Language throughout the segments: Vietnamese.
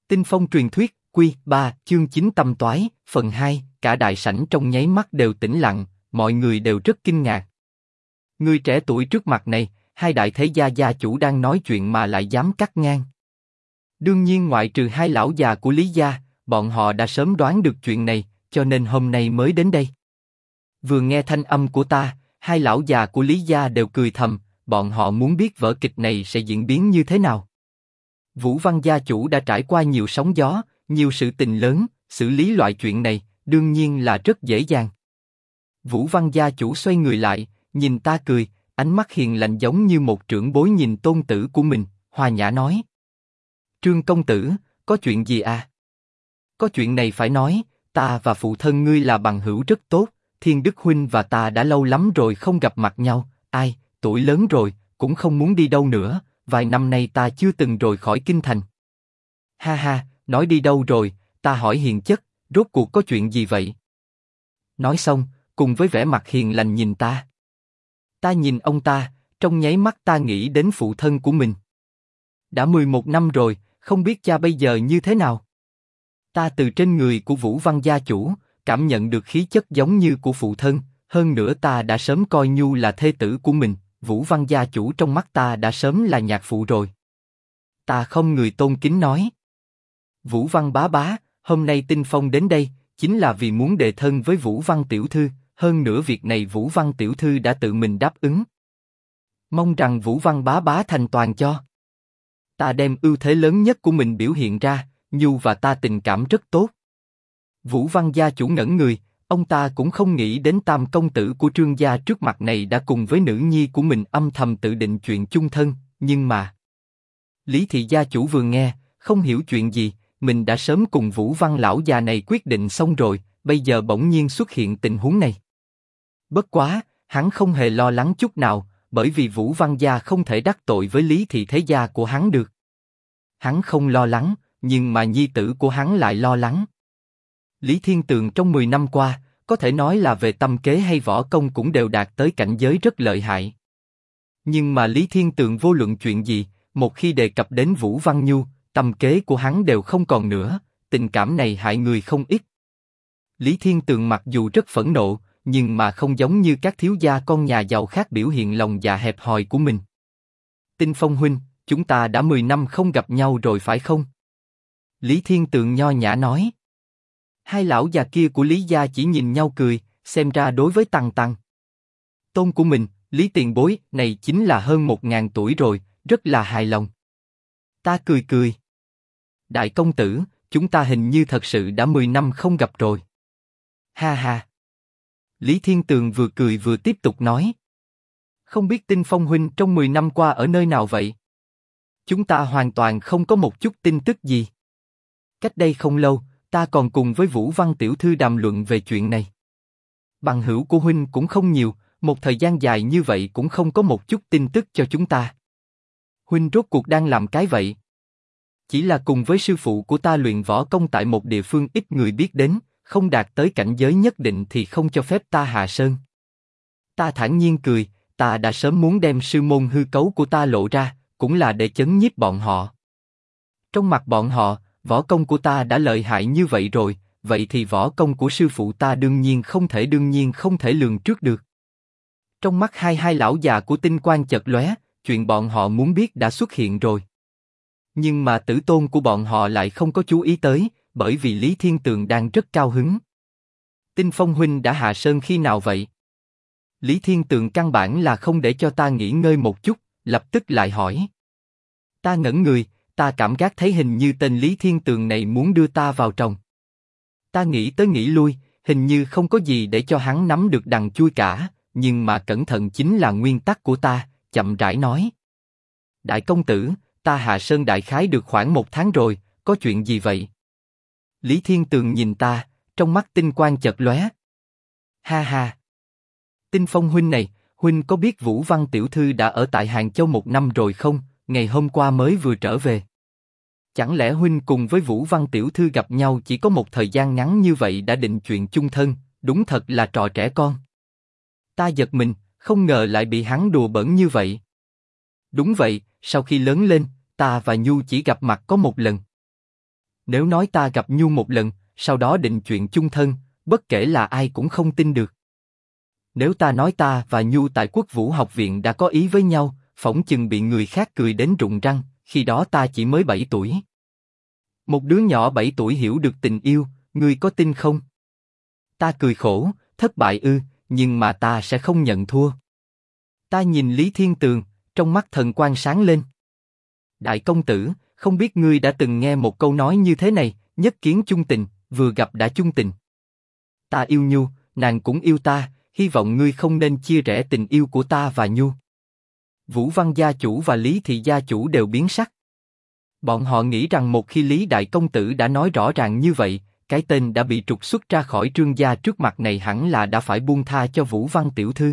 Tinh Phong truyền thuyết, Quy 3, chương 9 tâm toái, phần 2, cả đại sảnh trong nháy mắt đều tĩnh lặng, mọi người đều rất kinh ngạc. Người trẻ tuổi trước mặt này, hai đại thế gia gia chủ đang nói chuyện mà lại dám cắt ngang. Đương nhiên ngoại trừ hai lão già của Lý gia, bọn họ đã sớm đoán được chuyện này, cho nên hôm nay mới đến đây. Vừa nghe thanh âm của ta, hai lão già của Lý gia đều cười thầm, bọn họ muốn biết vở kịch này sẽ diễn biến như thế nào. Vũ Văn gia chủ đã trải qua nhiều sóng gió, nhiều sự tình lớn, xử lý loại chuyện này, đương nhiên là rất dễ dàng. Vũ Văn gia chủ xoay người lại, nhìn ta cười, ánh mắt hiền lành giống như một trưởng bối nhìn tôn tử của mình, hòa nhã nói. Trương công tử, có chuyện gì à? Có chuyện này phải nói, ta và phụ thân ngươi là bằng hữu rất tốt, Thiên Đức huynh và ta đã lâu lắm rồi không gặp mặt nhau, ai, tuổi lớn rồi, cũng không muốn đi đâu nữa, vài năm nay ta chưa từng rời khỏi kinh thành. Ha ha, nói đi đâu rồi, ta hỏi hiền chất, rốt cuộc có chuyện gì vậy? Nói xong, cùng với vẻ mặt hiền lành nhìn ta. Ta nhìn ông ta, trong nháy mắt ta nghĩ đến phụ thân của mình. Đã 11 năm rồi, không biết cha bây giờ như thế nào. Ta từ trên người của Vũ Văn gia chủ, cảm nhận được khí chất giống như của phụ thân, hơn nữa ta đã sớm coi Nhu là thê tử của mình, Vũ Văn gia chủ trong mắt ta đã sớm là nhạc phụ rồi. Ta không người tôn kính nói. Vũ Văn bá bá, hôm nay Tinh Phong đến đây, chính là vì muốn đề thân với Vũ Văn tiểu thư, hơn nữa việc này Vũ Văn tiểu thư đã tự mình đáp ứng. Mong rằng Vũ Văn bá bá thành toàn cho. Ta đem ưu thế lớn nhất của mình biểu hiện ra, Nhu và ta tình cảm rất tốt. Vũ Văn gia chủ ngẩn người, ông ta cũng không nghĩ đến tam công tử của Trương gia trước mặt này đã cùng với nữ nhi của mình âm thầm tự định chuyện chung thân, nhưng mà... Lý thị gia chủ vừa nghe, không hiểu chuyện gì, mình đã sớm cùng Vũ Văn lão già này quyết định xong rồi, bây giờ bỗng nhiên xuất hiện tình huống này. Bất quá, hắn không hề lo lắng chút nào, bởi vì Vũ Văn gia không thể đắc tội với Lý thị thế gia của hắn được. Hắn không lo lắng, nhưng mà nhi tử của hắn lại lo lắng. Lý Thiên Tường trong 10 năm qua, có thể nói là về tâm kế hay võ công cũng đều đạt tới cảnh giới rất lợi hại. Nhưng mà Lý Thiên Tường vô luận chuyện gì, một khi đề cập đến Vũ Văn Nhu, tâm kế của hắn đều không còn nữa, tình cảm này hại người không ít. Lý Thiên Tường mặc dù rất phẫn nộ, nhưng mà không giống như các thiếu gia con nhà giàu khác biểu hiện lòng dạ hẹp hòi của mình. Tinh Phong huynh, chúng ta đã 10 năm không gặp nhau rồi phải không? Lý Thiên Tường nho nhã nói. Hai lão già kia của Lý gia chỉ nhìn nhau cười, xem ra đối với Tằng Tằng, tôn của mình, Lý tiền bối này chính là hơn 1000 tuổi rồi, rất là hài lòng. Ta cười cười. Đại công tử, chúng ta hình như thật sự đã 10 năm không gặp rồi. Ha ha. Lý Thiên Tường vừa cười vừa tiếp tục nói. Không biết Tinh Phong huynh trong 10 năm qua ở nơi nào vậy? Chúng ta hoàn toàn không có một chút tin tức gì. Cách đây không lâu, ta còn cùng với Vũ Văn tiểu thư đàm luận về chuyện này. Bằng hữu của huynh cũng không nhiều, một thời gian dài như vậy cũng không có một chút tin tức cho chúng ta. Huynh rốt cuộc đang làm cái vậy? Chỉ là cùng với sư phụ của ta luyện võ công tại một địa phương ít người biết đến, không đạt tới cảnh giới nhất định thì không cho phép ta hạ sơn. Ta thản nhiên cười, ta đã sớm muốn đem sư môn hư cấu của ta lộ ra, cũng là để chấn nhiếp bọn họ. Trong mặt bọn họ, võ công của ta đã lợi hại như vậy rồi, vậy thì võ công của sư phụ ta đương nhiên không thể lường trước được. Trong mắt hai lão già của tinh quang chợt lóe, chuyện bọn họ muốn biết đã xuất hiện rồi. Nhưng mà tử tôn của bọn họ lại không có chú ý tới, bởi vì Lý Thiên Tường đang rất cao hứng. Tinh Phong huynh đã hạ sơn khi nào vậy? Lý Thiên Tường căn bản là không để cho ta nghỉ ngơi một chút, lập tức lại hỏi. Ta ngẩn người, ta cảm giác thấy hình như tên Lý Thiên Tường này muốn đưa ta vào tròng. Ta nghĩ tới nghĩ lui, hình như không có gì để cho hắn nắm được đằng chui cả, nhưng mà cẩn thận chính là nguyên tắc của ta, chậm rãi nói. Đại công tử, ta hạ sơn đại khái được khoảng 1 tháng rồi, có chuyện gì vậy? Lý Thiên Tường nhìn ta, trong mắt tinh quang chợt lóe. Ha ha. Tinh Phong huynh này, huynh có biết Vũ Văn tiểu thư đã ở tại Hàng Châu 1 năm rồi không? Ngày hôm qua mới vừa trở về. Chẳng lẽ huynh cùng với Vũ Văn tiểu thư gặp nhau chỉ có một thời gian ngắn như vậy đã định chuyện chung thân, đúng thật là trò trẻ con. Ta giật mình, không ngờ lại bị hắn đùa bỡn như vậy. Đúng vậy, sau khi lớn lên, ta và Nhu chỉ gặp mặt có một lần. Nếu nói ta gặp Nhu một lần, sau đó định chuyện chung thân, bất kể là ai cũng không tin được. Nếu ta nói ta và Nhu tại Quốc Vũ học viện đã có ý với nhau, phỏng chừng bị người khác cười đến rụng răng, khi đó ta chỉ mới 7 tuổi. Một đứa nhỏ 7 tuổi hiểu được tình yêu, ngươi có tin không? Ta cười khổ, thất bại ư, nhưng mà ta sẽ không nhận thua. Ta nhìn Lý Thiên Tường, trong mắt thần quang sáng lên. Đại công tử, không biết ngươi đã từng nghe một câu nói như thế này, nhất kiến chung tình, vừa gặp đã chung tình. Ta yêu Nhu, nàng cũng yêu ta, hy vọng ngươi không nên chia rẽ tình yêu của ta và Nhu. Vũ Văn gia chủ và Lý Thị gia chủ đều biến sắc. Bọn họ nghĩ rằng một khi Lý Đại công tử đã nói rõ ràng như vậy, cái tên đã bị trục xuất ra khỏi Trương gia trước mặt này hẳn là đã phải buông tha cho Vũ Văn tiểu thư.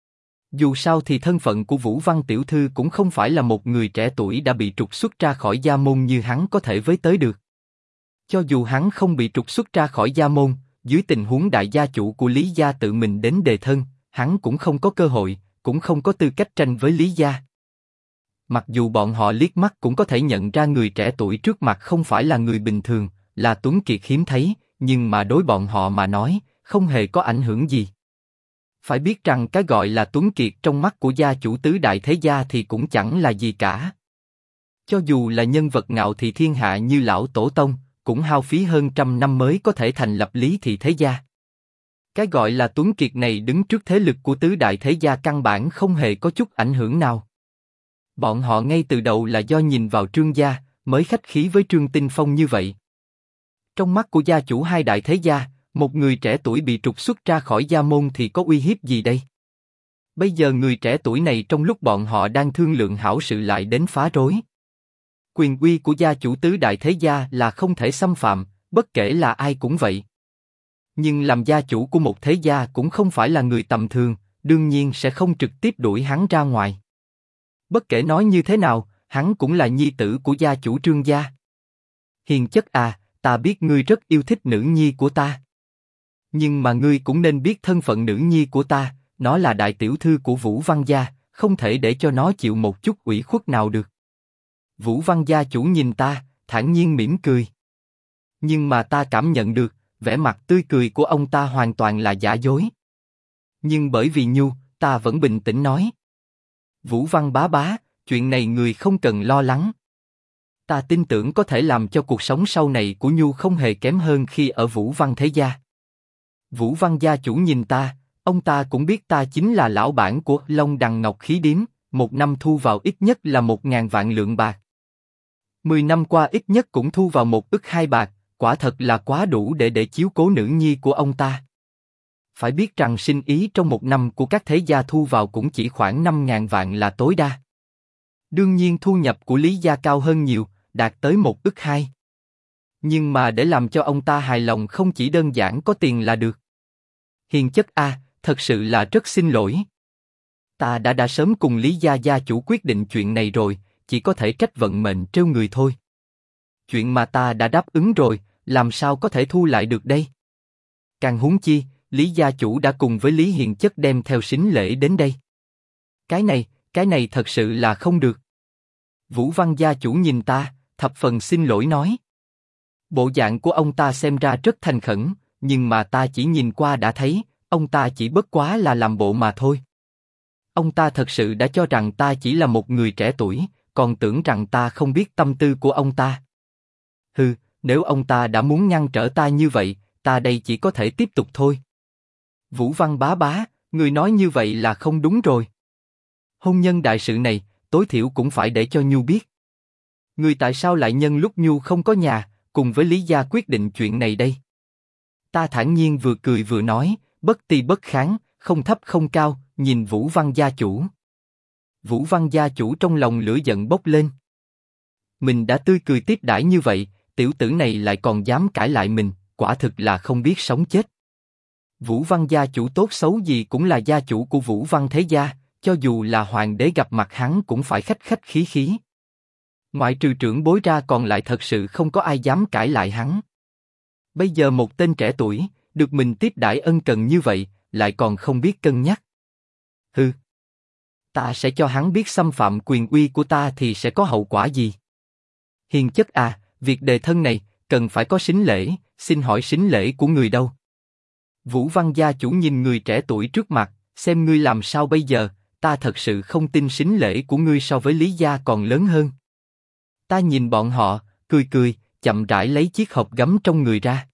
Dù sao thì thân phận của Vũ Văn tiểu thư cũng không phải là một người trẻ tuổi đã bị trục xuất ra khỏi gia môn như hắn có thể với tới được. Cho dù hắn không bị trục xuất ra khỏi gia môn, dưới tình huống đại gia chủ của Lý gia tự mình đến đề thân, hắn cũng không có cơ hội, cũng không có tư cách tranh với Lý gia. Mặc dù bọn họ liếc mắt cũng có thể nhận ra người trẻ tuổi trước mặt không phải là người bình thường, là tuấn kiệt hiếm thấy, nhưng mà đối bọn họ mà nói, không hề có ảnh hưởng gì. Phải biết rằng cái gọi là tuấn kiệt trong mắt của gia chủ tứ đại thế gia thì cũng chẳng là gì cả. Cho dù là nhân vật ngạo thị thiên hạ như lão tổ tông, cũng hao phí hơn 100 năm mới có thể thành lập Lý Thị thế gia. Cái gọi là tuấn kiệt này đứng trước thế lực của tứ đại thế gia căn bản không hề có chút ảnh hưởng nào. Bọn họ ngay từ đầu là do nhìn vào Trương gia, mới khách khí với Trương Tinh Phong như vậy. Trong mắt của gia chủ hai đại thế gia, một người trẻ tuổi bị trục xuất ra khỏi gia môn thì có uy hiếp gì đây? Bây giờ người trẻ tuổi này trong lúc bọn họ đang thương lượng hảo sự lại đến phá rối. Quyền uy của gia chủ tứ đại thế gia là không thể xâm phạm, bất kể là ai cũng vậy. Nhưng làm gia chủ của một thế gia cũng không phải là người tầm thường, đương nhiên sẽ không trực tiếp đuổi hắn ra ngoài. Bất kể nói như thế nào, hắn cũng là nhi tử của gia chủ Trương gia. Hiền chất à, ta biết ngươi rất yêu thích nữ nhi của ta. Nhưng mà ngươi cũng nên biết thân phận nữ nhi của ta, nó là đại tiểu thư của Vũ Văn gia, không thể để cho nó chịu một chút ủy khuất nào được. Vũ Văn gia chủ nhìn ta, thản nhiên mỉm cười. Nhưng mà ta cảm nhận được, vẻ mặt tươi cười của ông ta hoàn toàn là giả dối. Nhưng bởi vì Nhu, ta vẫn bình tĩnh nói. Vũ Văn bá bá, chuyện này người không cần lo lắng. Ta tin tưởng có thể làm cho cuộc sống sau này của Nhu không hề kém hơn khi ở Vũ Văn thế gia. Vũ Văn gia chủ nhìn ta, ông ta cũng biết ta chính là lão bản của Long Đằng Ngọc Khí Điếm, một năm thu vào ít nhất là 1.000 vạn lượng bạc. 10 năm qua ít nhất cũng thu vào 1 ức 2 bạc, quả thật là quá đủ để chiếu cố nữ nhi của ông ta. Phải biết rằng sinh ý trong một năm của các thế gia thu vào cũng chỉ khoảng 5.000 vạn là tối đa. Đương nhiên thu nhập của Lý gia cao hơn nhiều, đạt tới 1 ức 2. Nhưng mà để làm cho ông ta hài lòng không chỉ đơn giản có tiền là được. Hiền chất a, thật sự là rất xin lỗi. Ta đã sớm cùng Lý gia gia chủ quyết định chuyện này rồi, chỉ có thể trách vận mệnh trêu người thôi. Chuyện mà ta đã đáp ứng rồi, làm sao có thể thu lại được đây? Càng huống chi, Lý gia chủ đã cùng với Lý Hiền chất đem theo sính lễ đến đây. Cái này thật sự là không được. Vũ Văn gia chủ nhìn ta, thập phần xin lỗi nói. Bộ dạng của ông ta xem ra rất thành khẩn, nhưng mà ta chỉ nhìn qua đã thấy, ông ta chỉ bất quá là làm bộ mà thôi. Ông ta thật sự đã cho rằng ta chỉ là một người trẻ tuổi, còn tưởng rằng ta không biết tâm tư của ông ta. Hừ, nếu ông ta đã muốn ngăn trở ta như vậy, ta đây chỉ có thể tiếp tục thôi. Vũ Văn bá bá, người nói như vậy là không đúng rồi. Hôn nhân đại sự này, tối thiểu cũng phải để cho Nhu biết. Người tại sao lại nhân lúc Nhu không có nhà, cùng với Lý gia quyết định chuyện này đây? Ta thản nhiên vừa cười vừa nói, bất ti bất kháng, không thấp không cao, nhìn Vũ Văn gia chủ. Vũ Văn gia chủ trong lòng lửa giận bốc lên. Mình đã tươi cười tiếp đãi như vậy, tiểu tử này lại còn dám cãi lại mình, quả thực là không biết sống chết. Vũ Văn gia chủ tốt xấu gì cũng là gia chủ của Vũ Văn thế gia, cho dù là hoàng đế gặp mặt hắn cũng phải khách khách khí khí. Ngoại trừ trưởng bối ra còn lại thật sự không có ai dám cãi lại hắn. Bây giờ một tên trẻ tuổi, được mình tiếp đãi ân cần như vậy, lại còn không biết cân nhắc. Hừ, ta sẽ cho hắn biết xâm phạm quyền uy của ta thì sẽ có hậu quả gì. Hiền chất à, việc đề thân này, cần phải có sính lễ, xin hỏi sính lễ của người đâu? Vũ Văn gia chủ nhìn người trẻ tuổi trước mặt, xem ngươi làm sao bây giờ, ta thật sự không tin sính lễ của ngươi so với Lý gia còn lớn hơn. Ta nhìn bọn họ, cười cười, chậm rãi lấy chiếc hộp gấm trong người ra.